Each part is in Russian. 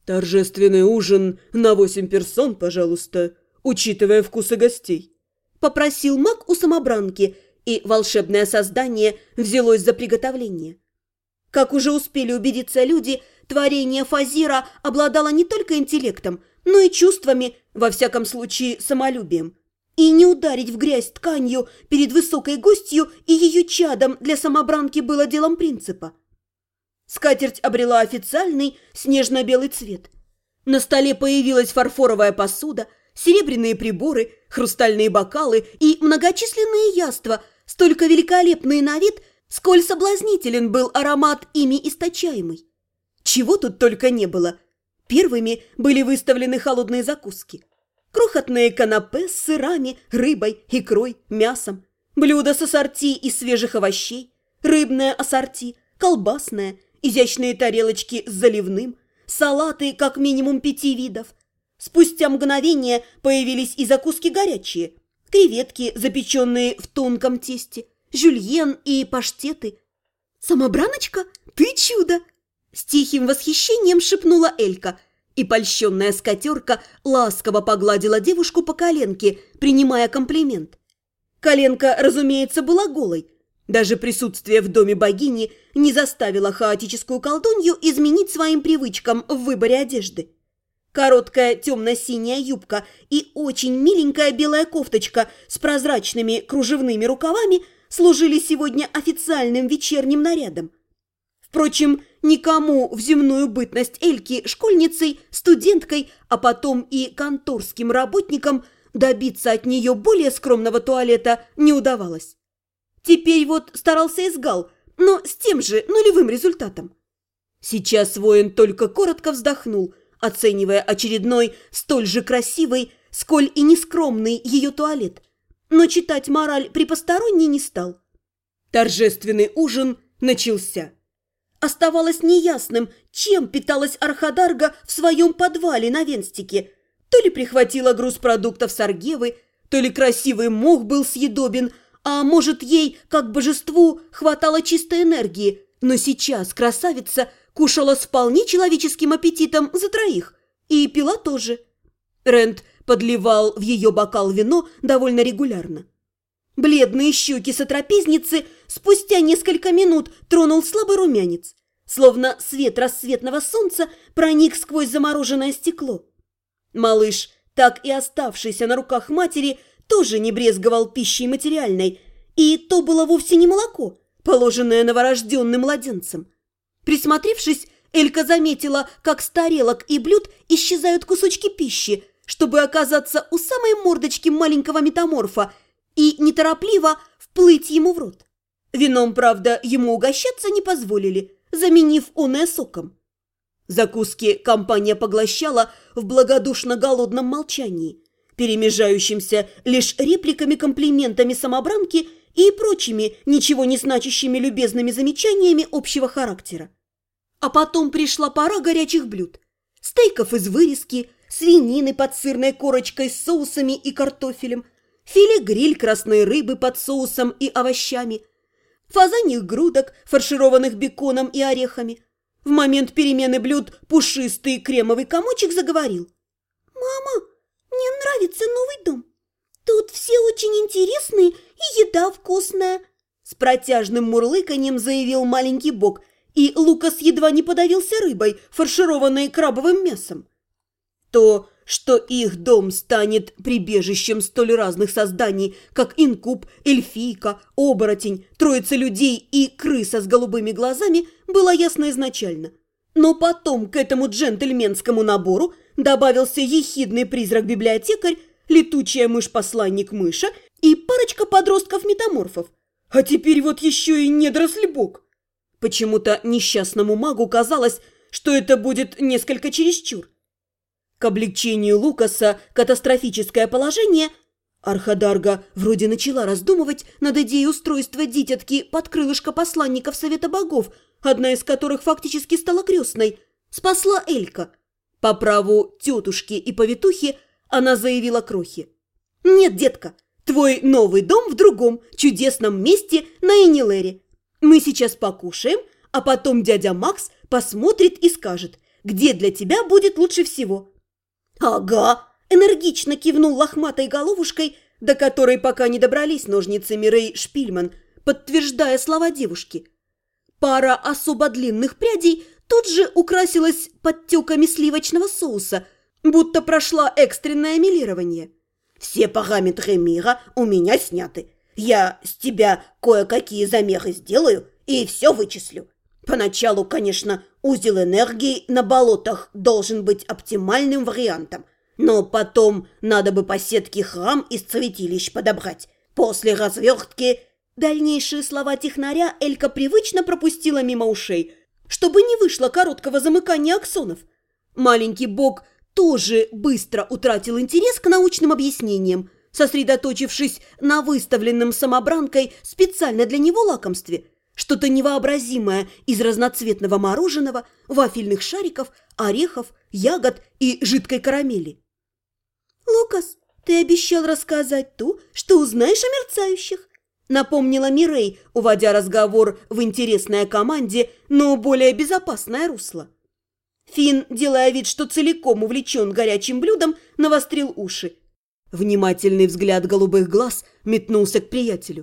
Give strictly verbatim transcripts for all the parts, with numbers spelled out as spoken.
«Торжественный ужин на восемь персон, пожалуйста, учитывая вкусы гостей», – попросил маг у самобранки, и волшебное создание взялось за приготовление. Как уже успели убедиться люди, творение Фазира обладало не только интеллектом, но и чувствами, во всяком случае самолюбием. И не ударить в грязь тканью перед высокой гостью и ее чадом для самобранки было делом принципа. Скатерть обрела официальный снежно-белый цвет. На столе появилась фарфоровая посуда, серебряные приборы, хрустальные бокалы и многочисленные яства, столько великолепные на вид, сколь соблазнителен был аромат ими источаемый. Чего тут только не было. Первыми были выставлены холодные закуски. Крохотные канапе с сырами, рыбой, икрой, мясом, блюда с ассорти из свежих овощей, рыбное ассорти, колбасное, изящные тарелочки с заливным, салаты как минимум пяти видов. Спустя мгновение появились и закуски горячие, креветки, запеченные в тонком тесте, жюльен и паштеты. «Самобраночка, ты чудо!» С тихим восхищением шепнула Элька, и польщенная скатерка ласково погладила девушку по коленке, принимая комплимент. Коленка, разумеется, была голой. Даже присутствие в доме богини не заставило хаотическую колдунью изменить своим привычкам в выборе одежды. Короткая темно-синяя юбка и очень миленькая белая кофточка с прозрачными кружевными рукавами служили сегодня официальным вечерним нарядом. Впрочем, никому в земную бытность Эльки школьницей, студенткой, а потом и конторским работникам добиться от нее более скромного туалета не удавалось. Теперь вот старался Изгал, но с тем же нулевым результатом. Сейчас воин только коротко вздохнул, оценивая очередной столь же красивый, сколь и нескромный ее туалет, но читать мораль при посторонней не стал. Торжественный ужин начался. Оставалось неясным, чем питалась Архадарга в своем подвале на Венстике. То ли прихватила груз продуктов с Аргевы, то ли красивый мох был съедобен, а может, ей, как божеству, хватало чистой энергии, но сейчас красавица кушала с вполне человеческим аппетитом за троих и пила тоже. Рент подливал в ее бокал вино довольно регулярно. Бледные щеки сотрапезницы спустя несколько минут тронул слабый румянец, словно свет рассветного солнца проник сквозь замороженное стекло. Малыш, так и оставшийся на руках матери, тоже не брезговал пищей материальной, и то было вовсе не молоко, положенное новорожденным младенцем. Присмотревшись, Элька заметила, как с тарелок и блюд исчезают кусочки пищи, чтобы оказаться у самой мордочки маленького метаморфа и неторопливо вплыть ему в рот. Вином, правда, ему угощаться не позволили, заменив оное соком. Закуски компания поглощала в благодушно голодном молчании, перемежающимся лишь репликами-комплиментами самобранки и прочими ничего не значащими любезными замечаниями общего характера. А потом пришла пора горячих блюд. Стейков из вырезки, свинины под сырной корочкой с соусами и картофелем, филе-гриль красной рыбы под соусом и овощами, фазаньих грудок, фаршированных беконом и орехами. В момент перемены блюд пушистый кремовый комочек заговорил. «Мама, мне нравится новый дом. Тут все очень интересные и еда вкусная», с протяжным мурлыканьем заявил маленький бог, и Лукас едва не подавился рыбой, фаршированной крабовым мясом. То, что их дом станет прибежищем столь разных созданий, как инкуб, эльфийка, оборотень, троица людей и крыса с голубыми глазами, было ясно изначально. Но потом к этому джентльменскому набору добавился ехидный призрак-библиотекарь, летучая мышь-посланник-мыша и парочка подростков-метаморфов. А теперь вот еще и недоросль-бог. Почему-то несчастному магу казалось, что это будет несколько чересчур. К облегчению Лукаса катастрофическое положение Архадарга вроде начала раздумывать над идеей устройства дитятки под крылышко посланников Совета Богов, одна из которых фактически стала крестной, спасла Элька. По праву тетушки и повитухи она заявила крохе: «Нет, детка, твой новый дом в другом чудесном месте на Энилере. Мы сейчас покушаем, а потом дядя Макс посмотрит и скажет: где для тебя будет лучше всего». «Ага», – энергично кивнул лохматой головушкой, до которой пока не добрались ножницы Мирей Шпильман, подтверждая слова девушки. Пара особо длинных прядей тут же украсилась подтеками сливочного соуса, будто прошла экстренное мелирование. «Все параметры мира у меня сняты. Я с тебя кое-какие замеры сделаю и все вычислю. Поначалу, конечно, узел энергии на болотах должен быть оптимальным вариантом, но потом надо бы по сетке храм из святилищ подобрать. После развертки...» Дальнейшие слова технаря Элька привычно пропустила мимо ушей, чтобы не вышло короткого замыкания аксонов. Маленький бог тоже быстро утратил интерес к научным объяснениям, сосредоточившись на выставленном самобранкой специально для него лакомстве, что-то невообразимое из разноцветного мороженого, вафельных шариков, орехов, ягод и жидкой карамели. «Лукас, ты обещал рассказать то, что узнаешь о мерцающих», напомнила Мирей, уводя разговор в интересное команде, но более безопасное русло. Финн, делая вид, что целиком увлечен горячим блюдом, навострил уши. Внимательный взгляд голубых глаз метнулся к приятелю.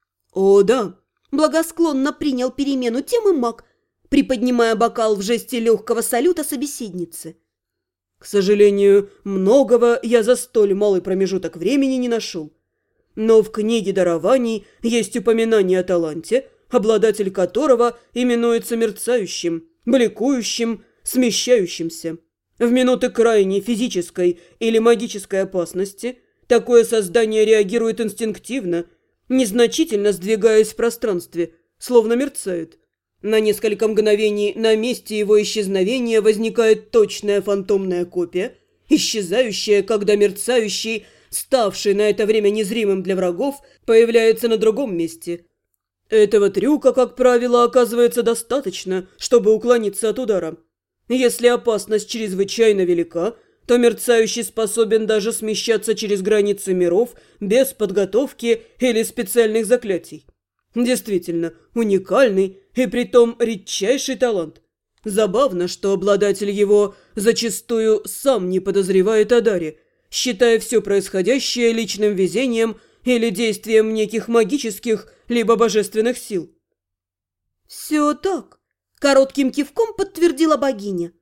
«О, да!» – благосклонно принял перемену темы маг, приподнимая бокал в жесте легкого салюта собеседницы. «К сожалению, многого я за столь малый промежуток времени не нашел. Но в книге дарований есть упоминание о таланте, обладатель которого именуется мерцающим, бликующим, смещающимся. В минуты крайней физической или магической опасности такое создание реагирует инстинктивно, незначительно сдвигаясь в пространстве, словно мерцает. На несколько мгновений на месте его исчезновения возникает точная фантомная копия, исчезающая, когда мерцающий, ставший на это время незримым для врагов, появляется на другом месте. Этого трюка, как правило, оказывается достаточно, чтобы уклониться от удара. Если опасность чрезвычайно велика, то мерцающий способен даже смещаться через границы миров без подготовки или специальных заклятий. Действительно, уникальный и притом редчайший талант. Забавно, что обладатель его зачастую сам не подозревает о даре, считая все происходящее личным везением или действием неких магических либо божественных сил. «Все так», – коротким кивком подтвердила богиня.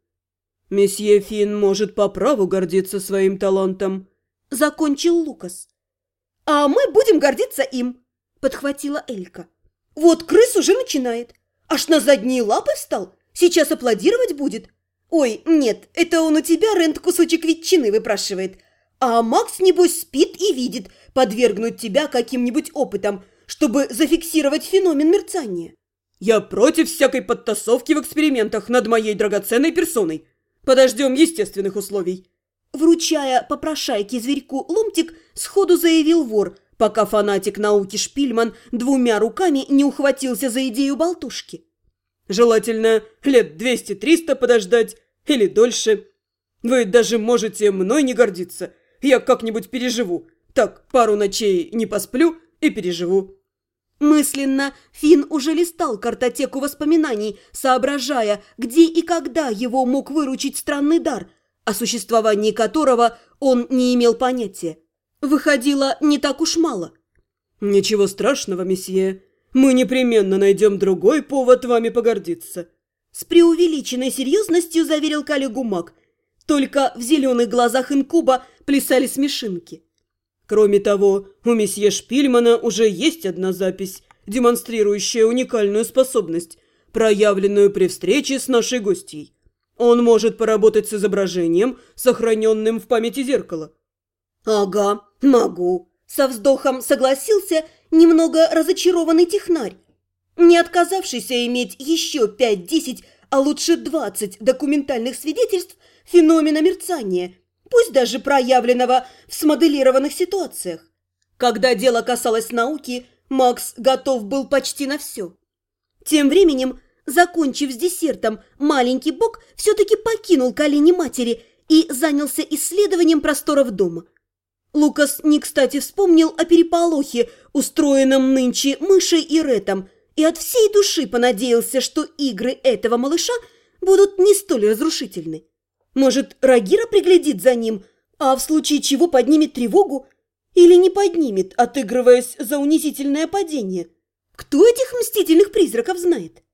«Месье Финн может по праву гордиться своим талантом», – закончил Лукас. «А мы будем гордиться им», – подхватила Элька. «Вот крыс уже начинает. Аж на задние лапы встал. Сейчас аплодировать будет. Ой, нет, это он у тебя, Рент, кусочек ветчины выпрашивает. А Макс, небось, спит и видит подвергнуть тебя каким-нибудь опытам, чтобы зафиксировать феномен мерцания». «Я против всякой подтасовки в экспериментах над моей драгоценной персоной. Подождем естественных условий». Вручая попрошайке зверьку ломтик, сходу заявил вор, пока фанатик науки Шпильман двумя руками не ухватился за идею болтушки. «Желательно лет двести-триста подождать или дольше. Вы даже можете мной не гордиться. Я как-нибудь переживу. Так, пару ночей не посплю и переживу». Мысленно Финн уже листал картотеку воспоминаний, соображая, где и когда его мог выручить странный дар, о существовании которого он не имел понятия. Выходило не так уж мало. «Ничего страшного, месье. Мы непременно найдем другой повод вами погордиться», – с преувеличенной серьезностью заверил коллегу маг. Только в зеленых глазах инкуба плясали смешинки. «Кроме того, у месье Шпильмана уже есть одна запись, демонстрирующая уникальную способность, проявленную при встрече с нашей гостьей. Он может поработать с изображением, сохраненным в памяти зеркала». «Ага, могу», – со вздохом согласился немного разочарованный технарь, не отказавшийся иметь еще пять-десять, а лучше двадцать документальных свидетельств феномена мерцания, пусть даже проявленного в смоделированных ситуациях. Когда дело касалось науки, Макс готов был почти на все. Тем временем, закончив с десертом, маленький бог все-таки покинул колени матери и занялся исследованием просторов дома. Лукас не кстати вспомнил о переполохе, устроенном нынче мышей и Ретом, и от всей души понадеялся, что игры этого малыша будут не столь разрушительны. Может, Рагира приглядит за ним, а в случае чего поднимет тревогу? Или не поднимет, отыгрываясь за унизительное падение? Кто этих мстительных призраков знает?